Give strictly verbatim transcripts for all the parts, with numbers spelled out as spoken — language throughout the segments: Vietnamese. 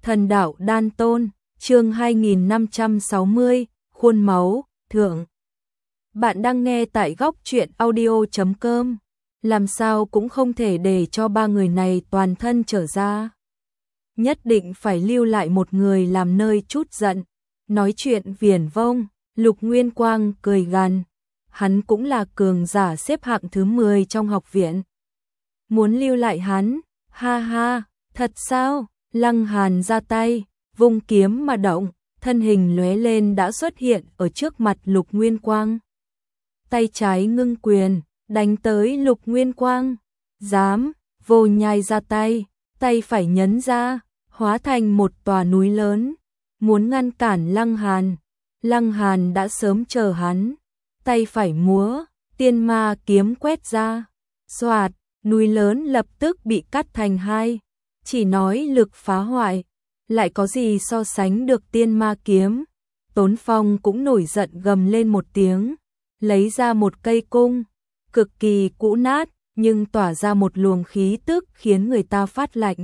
Thần đạo đan tôn, chương hai nghìn năm trăm sáu mươi, khuôn máu, thượng. Bạn đang nghe tại góc truyện audio chấm com. Làm sao cũng không thể để cho ba người này toàn thân trở ra. Nhất định phải lưu lại một người làm nơi chút giận. Nói chuyện viển vông, Lục Nguyên Quang cười gằn. Hắn cũng là cường giả xếp hạng thứ mười trong học viện. Muốn lưu lại hắn, ha ha, thật sao? Lăng Hàn ra tay, vung kiếm mà động, thân hình lóe lên đã xuất hiện ở trước mặt Lục Nguyên Quang. Tay trái ngưng quyền, đánh tới Lục Nguyên Quang. Dám, Vô Nhai ra tay, tay phải nhấn ra, hóa thành một tòa núi lớn, muốn ngăn cản Lăng Hàn. Lăng Hàn đã sớm chờ hắn, tay phải múa, tiên ma kiếm quét ra, xoạt, núi lớn lập tức bị cắt thành hai. Chỉ nói lực phá hoại, lại có gì so sánh được tiên ma kiếm. Tốn Phong cũng nổi giận gầm lên một tiếng, lấy ra một cây cung, cực kỳ cũ nát, nhưng tỏa ra một luồng khí tức khiến người ta phát lạnh.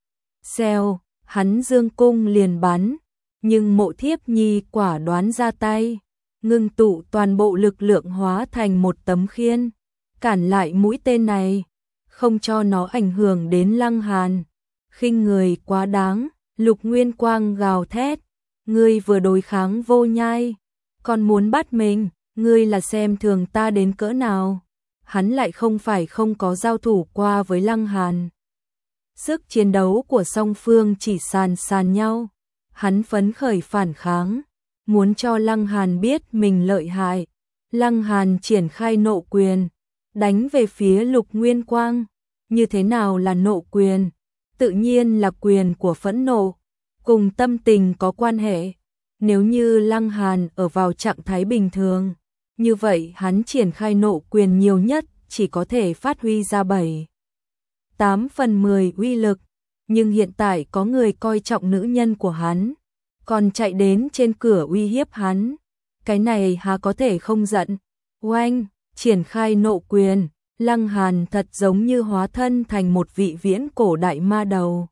Xèo, hắn dương cung liền bắn, nhưng Mộ Thiếp Nhi quả đoán ra tay, ngưng tụ toàn bộ lực lượng hóa thành một tấm khiên, cản lại mũi tên này, không cho nó ảnh hưởng đến Lăng Hàn. Khinh người quá đáng, Lục Nguyên Quang gào thét, ngươi vừa đối kháng Vô Nhai, còn muốn bắt mình, ngươi là xem thường ta đến cỡ nào. Hắn lại không phải không có giao thủ qua với Lăng Hàn. Sức chiến đấu của song phương chỉ sàn sàn nhau, hắn phấn khởi phản kháng, muốn cho Lăng Hàn biết mình lợi hại. Lăng Hàn triển khai nộ quyền, đánh về phía Lục Nguyên Quang. Như thế nào là nộ quyền? Tự nhiên là quyền của phẫn nộ, cùng tâm tình có quan hệ. Nếu như Lăng Hàn ở vào trạng thái bình thường, như vậy hắn triển khai nộ quyền nhiều nhất chỉ có thể phát huy ra bảy, tám phần mười uy lực. Nhưng hiện tại có người coi trọng nữ nhân của hắn, còn chạy đến trên cửa uy hiếp hắn. Cái này há có thể không giận. Oanh, triển khai nộ quyền. Lăng Hàn thật giống như hóa thân thành một vị viễn cổ đại ma đầu.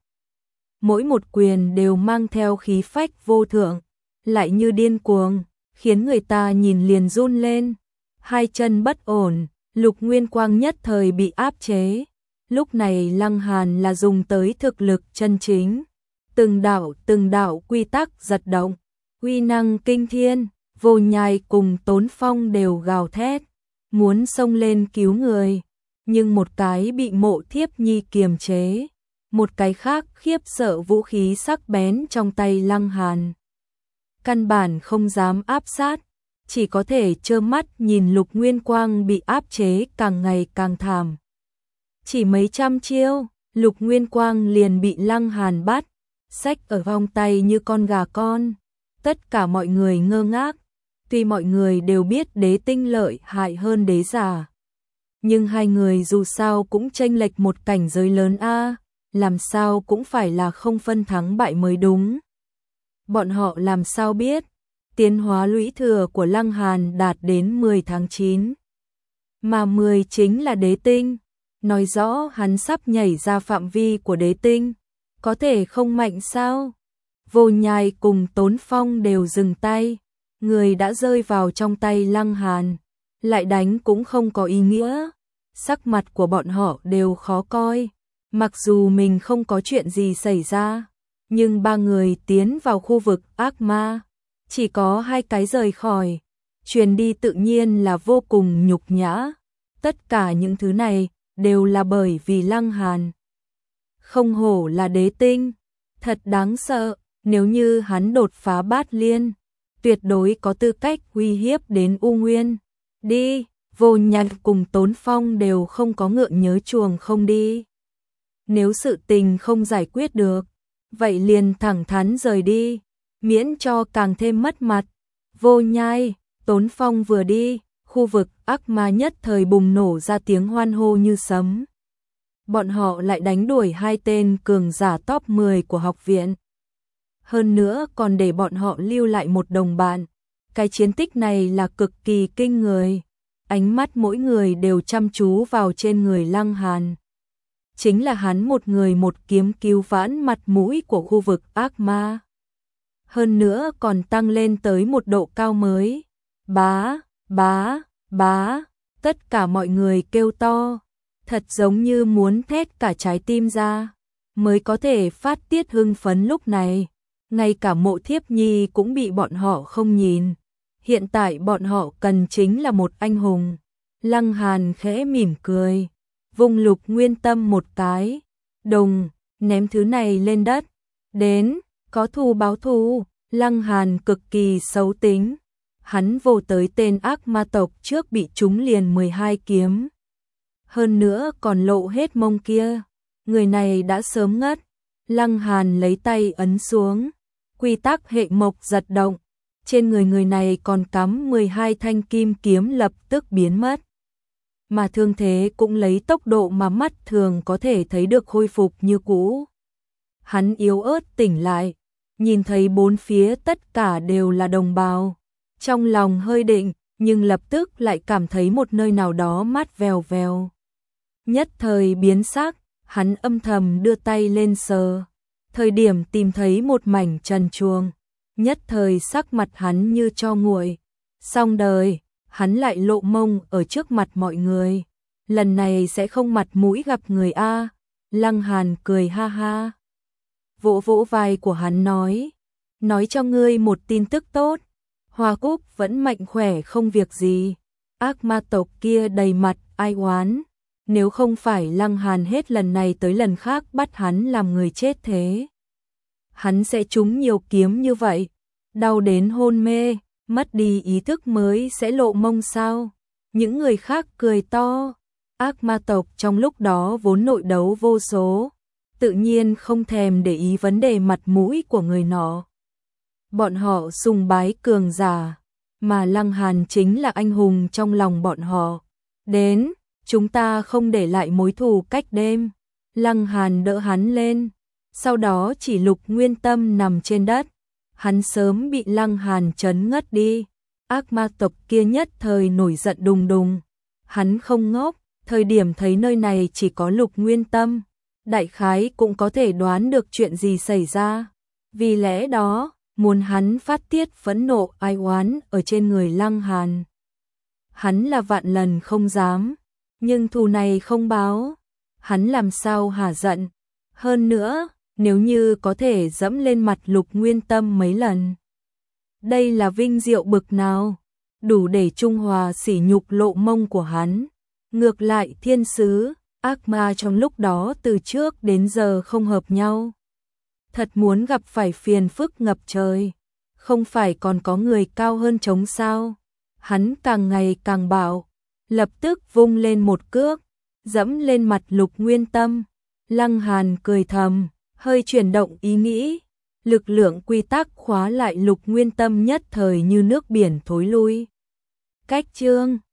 Mỗi một quyền đều mang theo khí phách vô thượng, lại như điên cuồng, khiến người ta nhìn liền run lên. Hai chân bất ổn, Lục Nguyên Quang nhất thời bị áp chế. Lúc này Lăng Hàn là dùng tới thực lực chân chính. Từng đạo từng đạo quy tắc giật động, uy năng kinh thiên. Vô Nhai cùng Tốn Phong đều gào thét, muốn xông lên cứu người, nhưng một cái bị Mộ Thiếp Nhi kiềm chế, một cái khác khiếp sợ vũ khí sắc bén trong tay Lăng Hàn. Căn bản không dám áp sát, chỉ có thể trơ mắt nhìn Lục Nguyên Quang bị áp chế càng ngày càng thảm. Chỉ mấy trăm chiêu, Lục Nguyên Quang liền bị Lăng Hàn bắt, xách ở vòng tay như con gà con. Tất cả mọi người ngơ ngác. Tuy mọi người đều biết Đế Tinh lợi hại hơn Đế Giả, nhưng hai người dù sao cũng chênh lệch một cảnh giới lớn a, làm sao cũng phải là không phân thắng bại mới đúng. Bọn họ làm sao biết, tiến hóa lũy thừa của Lăng Hàn đạt đến mười tháng chín, mà mười chính là Đế Tinh, nói rõ hắn sắp nhảy ra phạm vi của Đế Tinh, có thể không mạnh sao? Vô Nhai cùng Tốn Phong đều dừng tay. Người đã rơi vào trong tay Lăng Hàn, lại đánh cũng không có ý nghĩa. Sắc mặt của bọn họ đều khó coi. Mặc dù mình không có chuyện gì xảy ra, nhưng ba người tiến vào khu vực ác ma, chỉ có hai cái rời khỏi, truyền đi tự nhiên là vô cùng nhục nhã. Tất cả những thứ này đều là bởi vì Lăng Hàn. Không hổ là Đế Tinh, thật đáng sợ. Nếu như hắn đột phá bát liên, tuyệt đối có tư cách uy hiếp đến U Nguyên. Đi, Vô Nhai cùng Tốn Phong đều không có ngượng nhớ chuồng không đi. Nếu sự tình không giải quyết được, vậy liền thẳng thắn rời đi, miễn cho càng thêm mất mặt. Vô Nhai, Tốn Phong vừa đi, khu vực ác ma nhất thời bùng nổ ra tiếng hoan hô như sấm. Bọn họ lại đánh đuổi hai tên cường giả top mười của học viện. Hơn nữa còn để bọn họ lưu lại một đồng bạn. Cái chiến tích này là cực kỳ kinh người. Ánh mắt mỗi người đều chăm chú vào trên người Lăng Hàn. chính là hắn một người một kiếm cứu vãn mặt mũi của khu vực ác ma. Hơn nữa còn tăng lên tới một độ cao mới. Bá, bá, bá, tất cả mọi người kêu to, thật giống như muốn thét cả trái tim ra, mới có thể phát tiết hưng phấn lúc này. Ngay cả Mộ Thiếp Nhi cũng bị bọn họ không nhìn. Hiện tại bọn họ cần chính là một anh hùng. Lăng Hàn khẽ mỉm cười, vùng Lục Nguyên Tâm một cái, đùng, ném thứ này lên đất. Đến, có thù báo thù. Lăng Hàn cực kỳ xấu tính. Hắn vồ tới tên ác ma tộc trước bị trúng liền mười hai kiếm. Hơn nữa còn lộ hết mông kia. Người này đã sớm ngất. Lăng Hàn lấy tay ấn xuống. Quy tắc hệ mộc giật động. Trên người người này còn cắm mười hai thanh kim kiếm lập tức biến mất. Mà thương thế cũng lấy tốc độ mà mắt thường có thể thấy được khôi phục như cũ. Hắn yếu ớt tỉnh lại. Nhìn thấy bốn phía tất cả đều là đồng bào. Trong lòng hơi định, nhưng lập tức lại cảm thấy một nơi nào đó mát vèo vèo. Nhất thời biến sắc, hắn âm thầm đưa tay lên sờ. Thời điểm tìm thấy một mảnh trần truồng, nhất thời sắc mặt hắn như tro nguội. Xong đời, hắn lại lộ mông ở trước mặt mọi người. Lần này sẽ không mặt mũi gặp người A. Lăng Hàn cười ha ha. Vỗ vỗ vai của hắn nói, nói cho ngươi một tin tức tốt, Hoa Cúc vẫn mạnh khỏe không việc gì. Ác ma tộc kia đầy mặt ai oán, nếu không phải Lăng Hàn hết lần này tới lần khác bắt hắn làm người chết thế, hắn sẽ trúng nhiều kiếm như vậy, đau đến hôn mê, mất đi ý thức mới sẽ lộ mông sao. Những người khác cười to. Ác ma tộc trong lúc đó vốn nội đấu vô số, tự nhiên không thèm để ý vấn đề mặt mũi của người nọ. Bọn họ sùng bái cường giả, mà Lăng Hàn chính là anh hùng trong lòng bọn họ. Đến, chúng ta không để lại mối thù cách đêm. Lăng Hàn đỡ hắn lên, sau đó chỉ Lục Nguyên Tâm nằm trên đất. Hắn sớm bị Lăng Hàn chấn ngất đi. Ác ma tộc kia nhất thời nổi giận đùng đùng. Hắn không ngốc, thời điểm thấy nơi này chỉ có Lục Nguyên Tâm, đại khái cũng có thể đoán được chuyện gì xảy ra. Vì lẽ đó, muốn hắn phát tiết phẫn nộ ai oán ở trên người Lăng Hàn. Hắn là vạn lần không dám, nhưng thù này không báo, hắn làm sao hả giận. Hơn nữa, nếu như có thể dẫm lên mặt Lục Nguyên Tâm mấy lần, đây là vinh diệu bực nào, đủ để trung hòa sỉ nhục lộ mông của hắn. Ngược lại thiên sứ, ác ma trong lúc đó từ trước đến giờ không hợp nhau. Thật muốn gặp phải phiền phức ngập trời, không phải còn có người cao hơn chống sao. Hắn càng ngày càng bạo, lập tức vung lên một cước, dẫm lên mặt Lục Nguyên Tâm. Lăng Hàn cười thầm, hơi chuyển động ý nghĩ, lực lượng quy tắc khóa lại Lục Nguyên Tâm nhất thời như nước biển thối lui. Cách chương